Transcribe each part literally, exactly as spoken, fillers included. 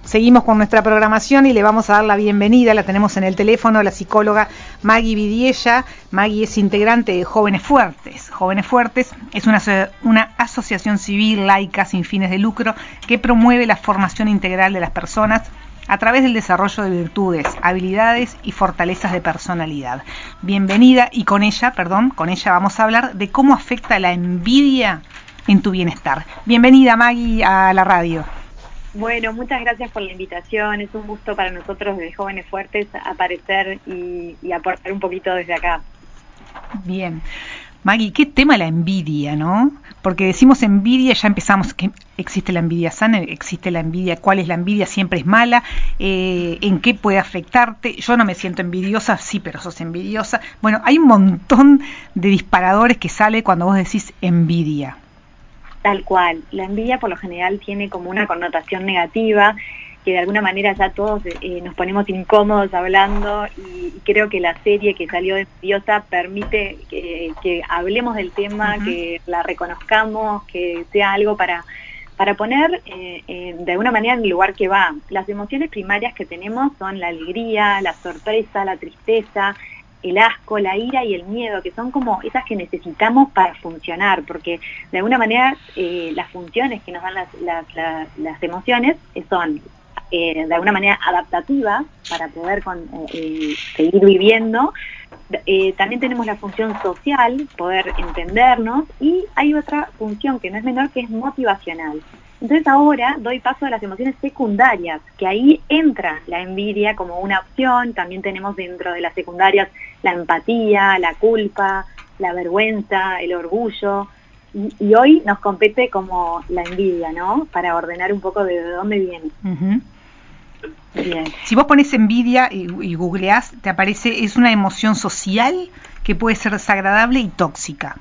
seguimos con nuestra programación y le vamos a dar la bienvenida, la tenemos en el teléfono, la psicóloga Maggie Vidiella. Maggie es integrante de Jóvenes Fuertes. Jóvenes Fuertes es una, una asociación civil laica sin fines de lucro que promueve la formación integral de las personas a través del desarrollo de virtudes, habilidades y fortalezas de personalidad. Bienvenida, y con ella, perdón, con ella vamos a hablar de cómo afecta la envidia en tu bienestar. Bienvenida, Maggie, a la radio. Bueno, muchas gracias por la invitación. Es un gusto para nosotros desde Jóvenes Fuertes aparecer y, y aportar un poquito desde acá. Bien. Maggie, qué tema la envidia, ¿no? Porque decimos envidia, ya empezamos, que existe la envidia sana, existe la envidia, ¿cuál es la envidia? Siempre es mala, eh, ¿en qué puede afectarte? Yo no me siento envidiosa, sí, pero sos envidiosa. Bueno, hay un montón de disparadores que sale cuando vos decís envidia. Tal cual, la envidia por lo general tiene como una connotación negativa, que de alguna manera ya todos eh, nos ponemos incómodos hablando, y, y creo que la serie que salió de Envidiosa permite que, que hablemos del tema, uh-huh. que la reconozcamos, que sea algo para, para poner eh, eh, de alguna manera en el lugar que va. Las emociones primarias que tenemos son la alegría, la sorpresa, la tristeza, el asco, la ira y el miedo, que son como esas que necesitamos para funcionar, porque de alguna manera eh, las funciones que nos dan las, las, las, las emociones son eh, de alguna manera adaptativas para poder con, eh, seguir viviendo. Eh, también tenemos la función social, poder entendernos, y hay otra función que no es menor, que es motivacional. Entonces ahora doy paso a las emociones secundarias, que ahí entra la envidia como una opción. También tenemos dentro de las secundarias la empatía, la culpa, la vergüenza, el orgullo, y, y hoy nos compete como la envidia, ¿no? Para ordenar un poco de dónde viene. Uh-huh. Bien. Si vos pones envidia y, y googleás, te aparece, es una emoción social que puede ser desagradable y tóxica.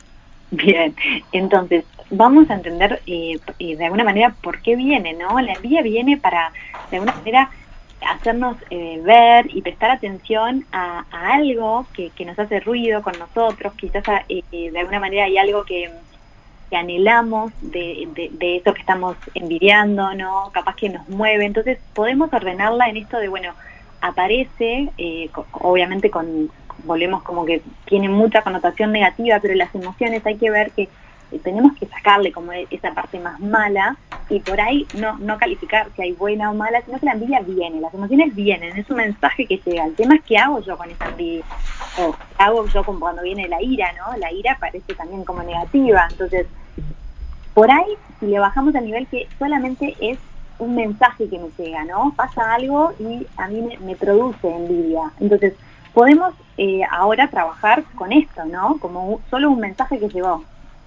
Bien, entonces vamos a entender eh, eh, de alguna manera por qué viene, ¿no? La envidia viene para, de alguna manera, hacernos eh, ver y prestar atención a, a algo que, que nos hace ruido con nosotros. Quizás eh, de alguna manera hay algo que, que anhelamos de, de, de eso que estamos envidiando, ¿no? Capaz que nos mueve. Entonces podemos ordenarla en esto de, bueno, aparece, eh, obviamente con... volvemos como que tiene mucha connotación negativa, pero las emociones hay que ver que eh, tenemos que sacarle como esa parte más mala, y por ahí no, no calificar si hay buena o mala, sino que la envidia viene, las emociones vienen, es un mensaje que llega. El tema es qué hago yo con esa envidia, o qué hago yo con cuando viene la ira, ¿no? La ira parece también como negativa. Entonces, por ahí, si le bajamos al nivel que solamente es un mensaje que me llega, ¿no? Pasa algo y a mí me, me produce envidia. Entonces, podemos eh, ahora trabajar con esto, ¿no? Como un, solo un mensaje que llegó.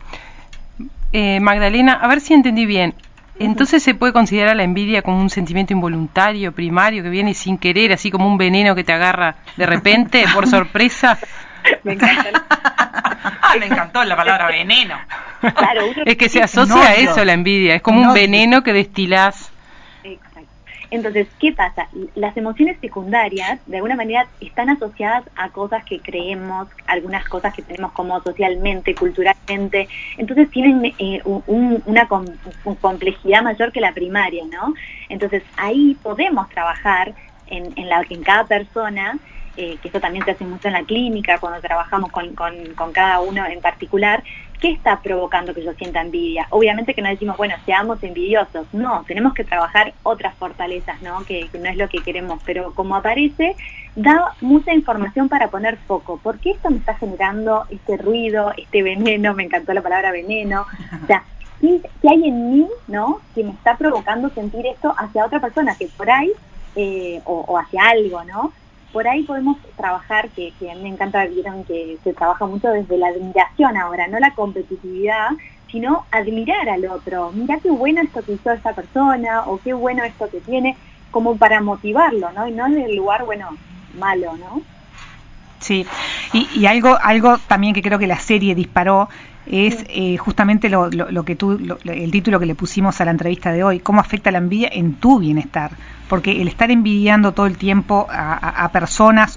Eh, Magdalena, a ver si entendí bien. Entonces, ¿se puede considerar la envidia como un sentimiento involuntario, primario, que viene sin querer, así como un veneno que te agarra de repente, por sorpresa? Me encanta. Ah, me encantó la palabra veneno. Claro, uno es que se asocia a eso la envidia, es como un veneno que destilás. Exacto. Entonces, ¿qué pasa? Las emociones secundarias, de alguna manera, están asociadas a cosas que creemos, algunas cosas que tenemos como socialmente, culturalmente. Entonces, tienen eh, un, una com complejidad mayor que la primaria, ¿no? Entonces, ahí podemos trabajar en, en, la, en cada persona, eh, que eso también se hace mucho en la clínica, cuando trabajamos con, con, con cada uno en particular. ¿Qué está provocando que yo sienta envidia? Obviamente que no decimos, bueno, seamos envidiosos. No, tenemos que trabajar otras fortalezas, ¿no? Que, que no es lo que queremos, pero como aparece, da mucha información para poner foco. ¿Por qué esto me está generando este ruido, este veneno? Me encantó la palabra veneno. O sea, ¿qué, qué hay en mí, ¿no? Que me está provocando sentir esto hacia otra persona, que por ahí, eh, o, o hacia algo, ¿no? Por ahí podemos trabajar, que, que a mí me encanta, vieron que se trabaja mucho desde la admiración ahora, no la competitividad, sino admirar al otro. Mirá qué bueno esto que hizo esta persona, o qué bueno esto que tiene, como para motivarlo, ¿no? Y no en el lugar, bueno, malo, ¿no? Sí, y, y algo, algo también que creo que la serie disparó es eh, justamente lo, lo, lo que tú, lo, el título que le pusimos a la entrevista de hoy, cómo afecta la envidia en tu bienestar, porque el estar envidiando todo el tiempo a, a, a personas o a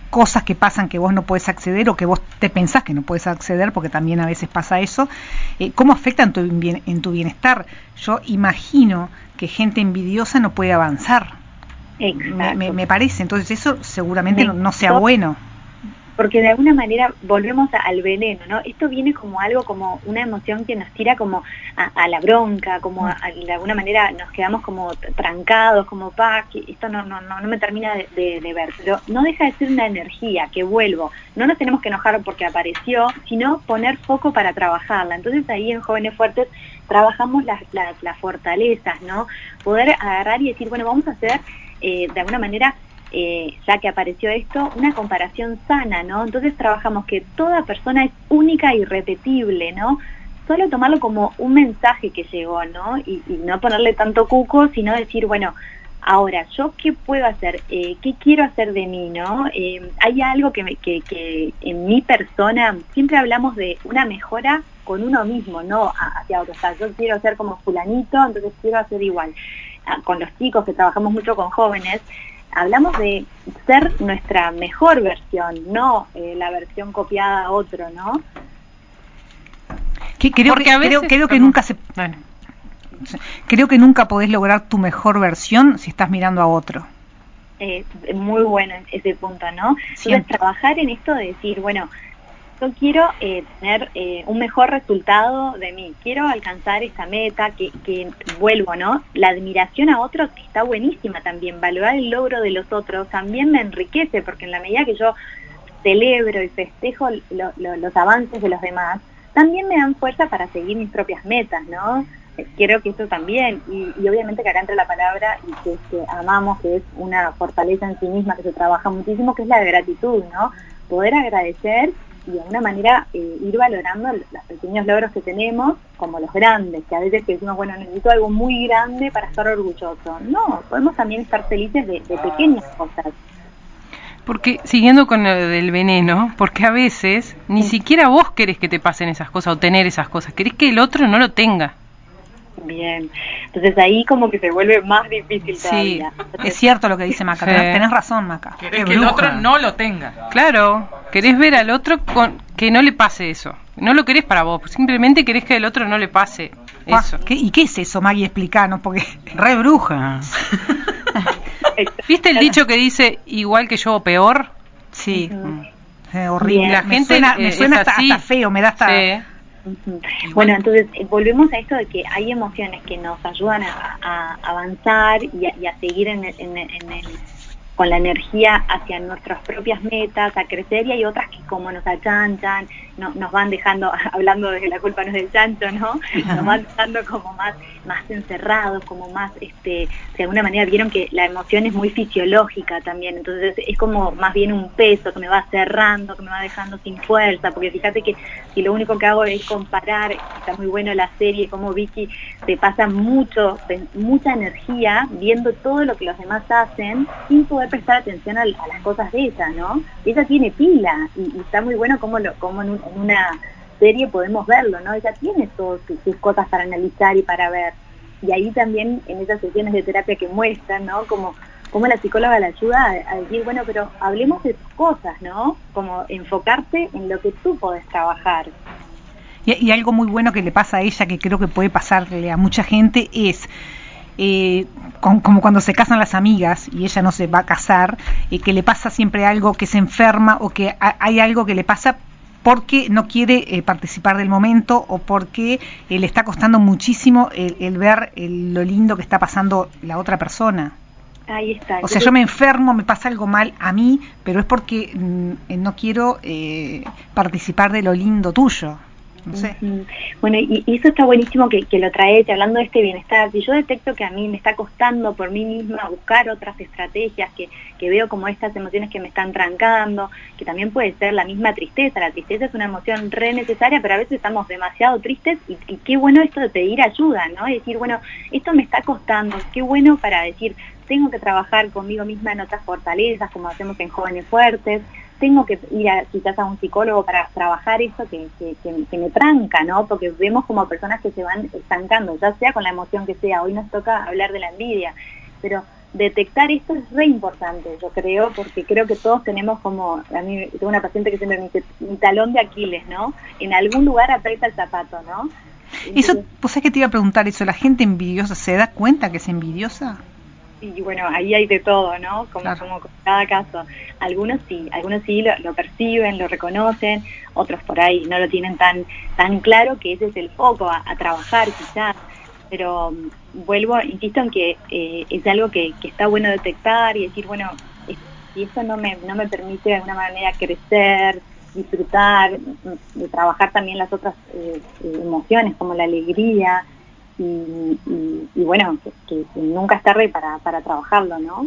cosas que pasan que vos no podés acceder o que vos te pensás que no podés acceder, porque también a veces pasa eso, eh, ¿cómo afecta en tu, bien, en tu bienestar? Yo imagino que gente envidiosa no puede avanzar. Me, me, me parece, entonces eso seguramente no, no sea bueno. Porque de alguna manera volvemos a, al veneno, ¿no? Esto viene como algo, como una emoción que nos tira como a, a la bronca, como a, a, de alguna manera nos quedamos como trancados, como, pa, que esto no, no, no, no me termina de, de, de ver. Pero no deja de ser una energía, que vuelvo. No nos tenemos que enojar porque apareció, sino poner foco para trabajarla. Entonces ahí en Jóvenes Fuertes trabajamos las, las, las fortalezas, ¿no? Poder agarrar y decir, bueno, vamos a hacer eh, de alguna manera... Eh, ya que apareció esto, una comparación sana, ¿no? Entonces trabajamos que toda persona es única y irrepetible, ¿no? Solo tomarlo como un mensaje que llegó, ¿no? Y, y no ponerle tanto cuco, sino decir, bueno, ahora, ¿yo qué puedo hacer? Eh, ¿Qué quiero hacer de mí, no? Eh, hay algo que, me, que, que en mi persona, siempre hablamos de una mejora con uno mismo, no hacia otro. O sea, yo quiero ser como fulanito, entonces quiero hacer igual. Ah, con los chicos, que trabajamos mucho con jóvenes, hablamos de ser nuestra mejor versión, no eh, la versión copiada a otro, ¿no? Que, creo, que, a veces, creo, creo que nunca se... Bueno, creo que nunca podés lograr tu mejor versión si estás mirando a otro. Eh, muy bueno ese punto, ¿no? Entonces, trabajar en esto de decir, bueno, yo quiero eh, tener eh, un mejor resultado de mí, quiero alcanzar esa meta, que, que vuelvo, ¿no? La admiración a otros está buenísima también, valorar el logro de los otros también me enriquece, porque en la medida que yo celebro y festejo lo, lo, los avances de los demás, también me dan fuerza para seguir mis propias metas, ¿no? Creo que eso también, y, y obviamente que acá entra la palabra y que, que amamos, que es una fortaleza en sí misma, que se trabaja muchísimo, que es la gratitud, ¿no? Poder agradecer y de alguna manera eh, ir valorando los pequeños logros que tenemos como los grandes, que a veces decimos, bueno, necesito algo muy grande para estar orgulloso. No, podemos también estar felices de, de pequeñas cosas. Porque, siguiendo con lo del veneno, porque a veces ni sí. siquiera vos querés que te pasen esas cosas o tener esas cosas, querés que el otro no lo tenga. Bien, entonces ahí como que se vuelve más difícil sí, todavía. Entonces, es cierto lo que dice Maca, sí. tenés razón, Maca. Querés que el otro no lo tenga. Claro, querés ver al otro con que no le pase eso. No lo querés para vos, simplemente querés que al otro no le pase eso. ¿Qué, ¿Y qué es eso, Maggie? Explicanos, porque... Re bruja. ¿Viste el dicho que dice igual que yo o peor? Sí. Uh-huh. Eh, horrible. La me gente suena, eh, me suena hasta, así. hasta feo, me da hasta... Sí. Uh-huh. Bueno, entonces eh, volvemos a esto de que hay emociones que nos ayudan a, a avanzar y a, y a seguir en el, en, el, en el, con la energía hacia nuestras propias metas, a crecer, y hay otras que como nos achanchan, no, nos van dejando, hablando de que la culpa no es del chancho, ¿no? Nos van dejando como más, más encerrados, como más, este, de alguna manera vieron que la emoción es muy fisiológica también, entonces es como más bien un peso que me va cerrando, que me va dejando sin fuerza, porque fíjate que si lo único que hago es comparar, está muy bueno la serie, como Vicky te pasa mucho, mucha energía viendo todo lo que los demás hacen, sin poder prestar atención a, a las cosas de ella, ¿no? Ella tiene pila, y, y está muy bueno como, lo, como en, un, en una serie podemos verlo, ¿no? Ella tiene todas sus, sus cosas para analizar y para ver, y ahí también en esas sesiones de terapia que muestran, ¿no? Como, como la psicóloga la ayuda a, a decir, bueno, pero hablemos de tus cosas, ¿no? Como enfocarte en lo que tú podés trabajar. Y, y algo muy bueno que le pasa a ella, que creo que puede pasarle a mucha gente, es... Eh, con, como cuando se casan las amigas y ella no se va a casar, eh, que le pasa siempre algo, que se enferma o que a, hay algo que le pasa porque no quiere eh, participar del momento o porque eh, le está costando muchísimo el, el ver el, lo lindo que está pasando la otra persona. Ahí está. O sea, yo me enfermo, me pasa algo mal a mí, pero es porque mm, no quiero eh, participar de lo lindo tuyo. No sé. Uh-huh. Bueno, y, y eso está buenísimo que, que lo traes, hablando de este bienestar. Si yo detecto que a mí me está costando por mí misma buscar otras estrategias, que, que veo como estas emociones que me están trancando, que también puede ser la misma tristeza. La tristeza es una emoción re necesaria, pero a veces estamos demasiado tristes y, y qué bueno esto de pedir ayuda, ¿no? Y decir, bueno, esto me está costando, qué bueno para decir, tengo que trabajar conmigo misma en otras fortalezas, como hacemos en Jóvenes Fuertes, tengo que ir a, quizás a un psicólogo para trabajar eso que, que, que, que me tranca, ¿no? Porque vemos como personas que se van estancando, ya sea con la emoción que sea. Hoy nos toca hablar de la envidia, pero detectar esto es re importante, yo creo, porque creo que todos tenemos como, a mí tengo una paciente que siempre me dice, mi talón de Aquiles, ¿no? En algún lugar aprieta el zapato, ¿no? Entonces, eso, pues es que te iba a preguntar eso, ¿la gente envidiosa se da cuenta que es envidiosa? Y bueno, ahí hay de todo, ¿no? Como, claro. como con cada caso. Algunos sí, algunos sí lo, lo perciben, lo reconocen, otros por ahí no lo tienen tan tan claro que ese es el foco a, a trabajar quizás. Pero um, vuelvo, insisto en que eh, es algo que, que está bueno detectar y decir, bueno, es, si esto no me, no me permite de alguna manera crecer, disfrutar, de trabajar también las otras eh, emociones como la alegría, y, y, y bueno, que, que nunca es tarde para, para trabajarlo, ¿no?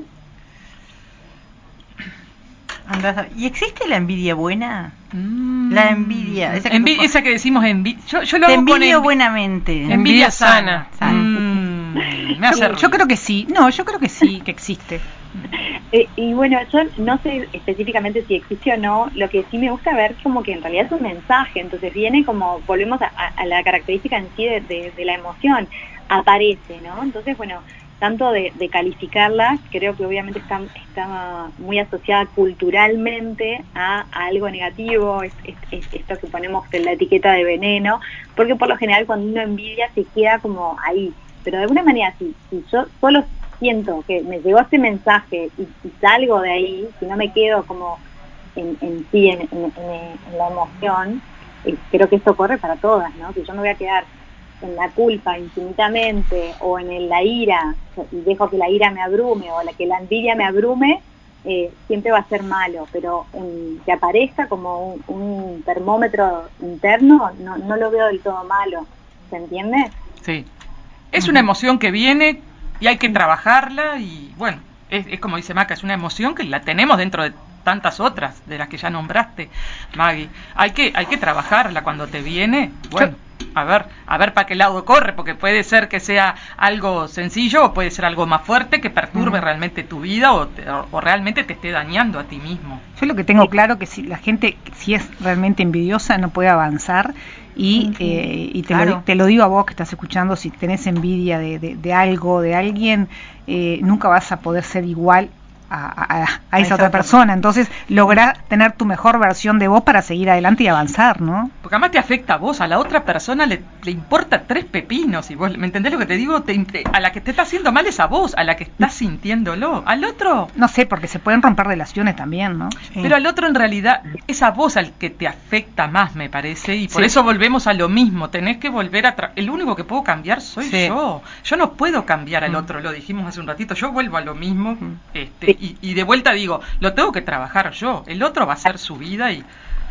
¿Y existe la envidia buena? Mm. La envidia, esa que, Envi tú... esa que decimos envidia. Yo, yo lo Te hago con envidio envi buenamente. Envidia, envidia sana. sana. Mm. Me hace yo, yo creo que sí. No, yo creo que sí, que existe. Eh, y bueno, yo no sé específicamente si existe o no, lo que sí me gusta ver como que en realidad es un mensaje, entonces viene como, volvemos a, a la característica en sí de, de, de la emoción, aparece, ¿no? Entonces, bueno, tanto de, de calificarla, creo que obviamente está, está muy asociada culturalmente a, a algo negativo, es, es, es esto que ponemos en la etiqueta de veneno, porque por lo general cuando uno envidia se queda como ahí, pero de alguna manera si, si yo solo siento que me llegó este mensaje y, y salgo de ahí, si no me quedo como en, en sí, en, en, en, en la emoción, eh, creo que esto corre para todas, ¿no? Si yo me voy a quedar en la culpa infinitamente o en el, la ira y dejo que la ira me abrume o la que la envidia me abrume, eh, siempre va a ser malo, pero en, que aparezca como un, un termómetro interno no, no lo veo del todo malo, ¿se entiende? Sí, es una emoción que viene y hay que trabajarla y bueno, es, es como dice Maca, es una emoción que la tenemos dentro de tantas otras de las que ya nombraste, Maggie. Hay que hay que trabajarla cuando te viene, bueno, a ver, a ver para qué lado corre, porque puede ser que sea algo sencillo o puede ser algo más fuerte que perturbe uh-huh. realmente tu vida o, te, o, o realmente te esté dañando a ti mismo. Yo lo que tengo claro que si la gente, si es realmente envidiosa, no puede avanzar. Y, uh-huh. eh, y te, claro. lo, te lo digo a vos que estás escuchando, si tenés envidia de, de, de algo, de alguien, eh, nunca vas a poder ser igual a, a, a esa otra persona. Entonces, lográ tener tu mejor versión de vos para seguir adelante y avanzar, ¿no? Porque además te afecta a vos, a la otra persona le, le importa tres pepinos, y vos, ¿me entendés lo que te digo? Te, te, a la que te está haciendo mal es a vos, a la que estás sintiéndolo. Al otro... No sé, porque se pueden romper relaciones también, ¿no? Sí. Pero al otro en realidad es a vos al que te afecta más, me parece, y por sí. eso volvemos a lo mismo, tenés que volver a... Tra- el único que puedo cambiar soy sí. yo. Yo no puedo cambiar al otro, lo dijimos hace un ratito, yo vuelvo a lo mismo, este... Y, y de vuelta digo, lo tengo que trabajar yo, el otro va a hacer su vida y,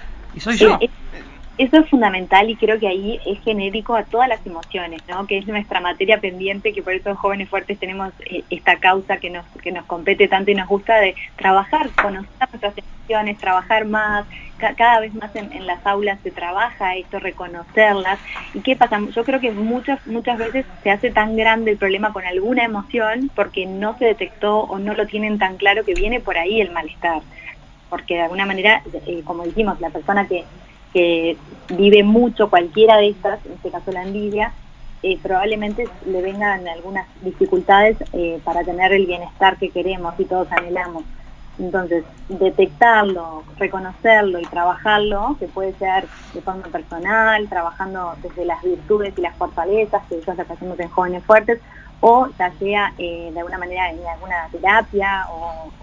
y soy sí, yo. Eso es fundamental y creo que ahí es genérico a todas las emociones, ¿no? Que es nuestra materia pendiente, que por eso Jóvenes Fuertes tenemos eh, esta causa que nos que nos compete tanto y nos gusta de trabajar, conocer nuestras emociones, trabajar más, ca- cada vez más en, en las aulas se trabaja esto, reconocerlas. ¿Y qué pasa? Yo creo que muchas muchas veces se hace tan grande el problema con alguna emoción porque no se detectó o no lo tienen tan claro que viene por ahí el malestar. Porque de alguna manera, eh, como dijimos, la persona que que vive mucho cualquiera de estas, en este caso la envidia, eh, probablemente le vengan algunas dificultades eh, para tener el bienestar que queremos y todos anhelamos. Entonces, detectarlo, reconocerlo y trabajarlo, que puede ser de forma personal, trabajando desde las virtudes y las fortalezas, que eso es lo que hacemos en Jóvenes Fuertes, o ya sea eh, de alguna manera en alguna terapia, o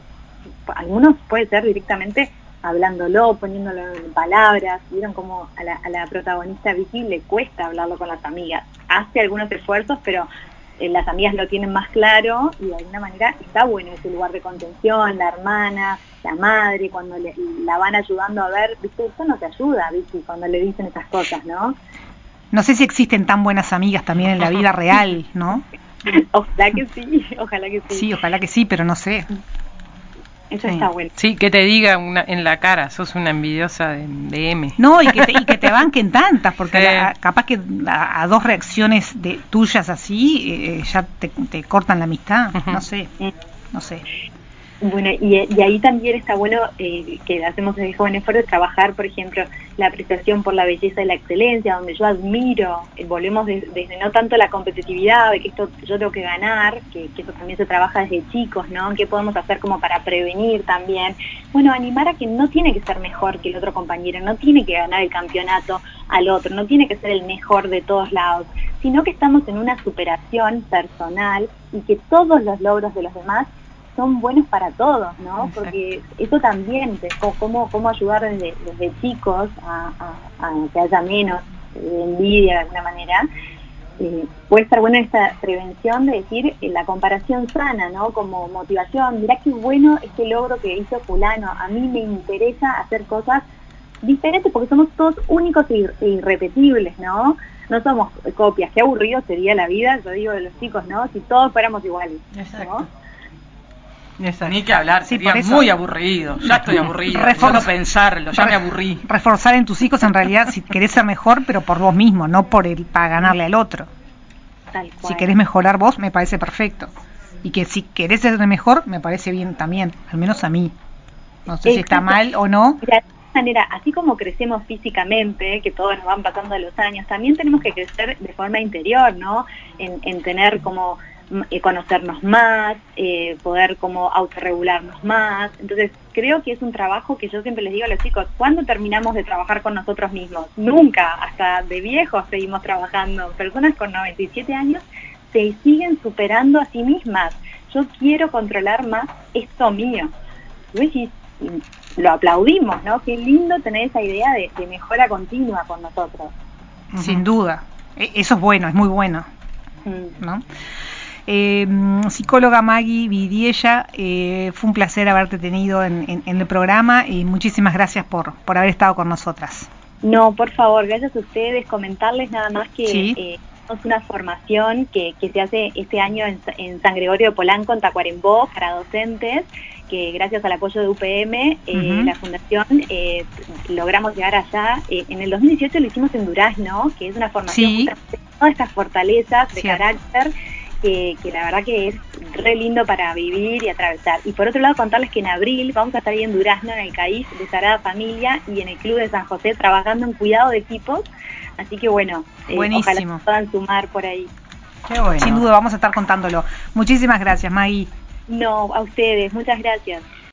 algunos puede ser directamente hablándolo, poniéndolo en palabras. Vieron cómo a la, a la protagonista Vicky le cuesta hablarlo con las amigas, hace algunos esfuerzos, pero eh, las amigas lo tienen más claro y de alguna manera está bueno ese lugar de contención, la hermana, la madre, cuando le, la van ayudando a ver, viste, eso no te ayuda, Vicky, cuando le dicen esas cosas, ¿no? No sé si existen tan buenas amigas también en la vida real, ¿no? Ojalá que sí, ojalá que sí. Sí, ojalá que sí, pero no sé. Eso sí. está bueno. Sí, que te diga una, en la cara, sos una envidiosa de, de M. No, y que te, y que te banquen tantas, porque sí. la, capaz que a, a dos reacciones de tuyas así, eh, ya te, te cortan la amistad, uh-huh. no sé, no sé. Bueno, y, y ahí también está bueno eh, que hacemos desde Jóvenes Fuertes trabajar, por ejemplo, la apreciación por la belleza y la excelencia, donde yo admiro, eh, volvemos de, desde no tanto la competitividad, de que esto yo tengo que ganar, que, que eso también se trabaja desde chicos, ¿no? ¿Qué podemos hacer como para prevenir también? Bueno, animar a que no tiene que ser mejor que el otro compañero, no tiene que ganar el campeonato al otro, no tiene que ser el mejor de todos lados, sino que estamos en una superación personal y que todos los logros de los demás son buenos para todos, ¿no? Exacto. Porque eso también, te, cómo, cómo ayudar desde, desde chicos a, a, a que haya menos eh, envidia de alguna manera, eh, puede estar buena esta prevención de decir eh, la comparación sana, ¿no? Como motivación, mirá qué bueno este logro que hizo fulano, a mí me interesa hacer cosas diferentes porque somos todos únicos e ir- e irrepetibles, ¿no? No somos copias, qué aburrido sería la vida, yo digo de los chicos, ¿no? Si todos fuéramos iguales, Exacto. ¿no? Exacto. Ni que hablar, Sí, sería por eso- muy aburrido. Ya estoy aburrido. Reforz- Solo pensarlo, ya me aburrí. Reforzar en tus hijos, en realidad, si querés ser mejor, pero por vos mismo, no por el para ganarle al otro. Tal cual. Si querés mejorar vos, me parece perfecto. Y que si querés ser mejor, me parece bien también, al menos a mí. No sé si está Exacto. mal o no. De alguna manera, así como crecemos físicamente, que todos nos van pasando los años, también tenemos que crecer de forma interior, ¿no? En, en tener como mm, eh, conocernos más, eh, poder como autorregularnos más. Entonces, creo que es un trabajo que yo siempre les digo a los chicos, ¿cuándo terminamos de trabajar con nosotros mismos? Nunca, hasta de viejos seguimos trabajando. Personas con noventa y siete años se siguen superando a sí mismas. Yo quiero controlar más esto mío. Y vos decís, y lo aplaudimos, ¿no? Qué lindo tener esa idea de, de mejora continua con nosotros. Sin duda. E- Eso es bueno, es muy bueno, Mm. ¿no? Eh, psicóloga Maggie Vidiella, eh, fue un placer haberte tenido en, en- en el programa y muchísimas gracias por, por haber estado con nosotras. No, por favor, gracias a ustedes. Comentarles nada más que Sí. eh, tenemos una formación que, que se hace este año en, Sa- en San Gregorio de Polanco, en Tacuarembó, para docentes, que gracias al apoyo de U P M, eh, Ujú. la Fundación, eh, logramos llegar allá. Eh, en el dos mil dieciocho lo hicimos en Durazno, que es una formación Sí. justamente de todas estas fortalezas de Cierto. carácter, que, que la verdad que es re lindo para vivir y atravesar. Y por otro lado, contarles que en abril vamos a estar ahí en Durazno, en el C A I F de Sagrada Familia y en el Club de San José trabajando en cuidado de equipos. Así que bueno, eh, Buenísimo. ojalá puedan sumar por ahí. Qué bueno. Sin duda, vamos a estar contándolo. Muchísimas gracias, Maggie. No, a ustedes, muchas gracias.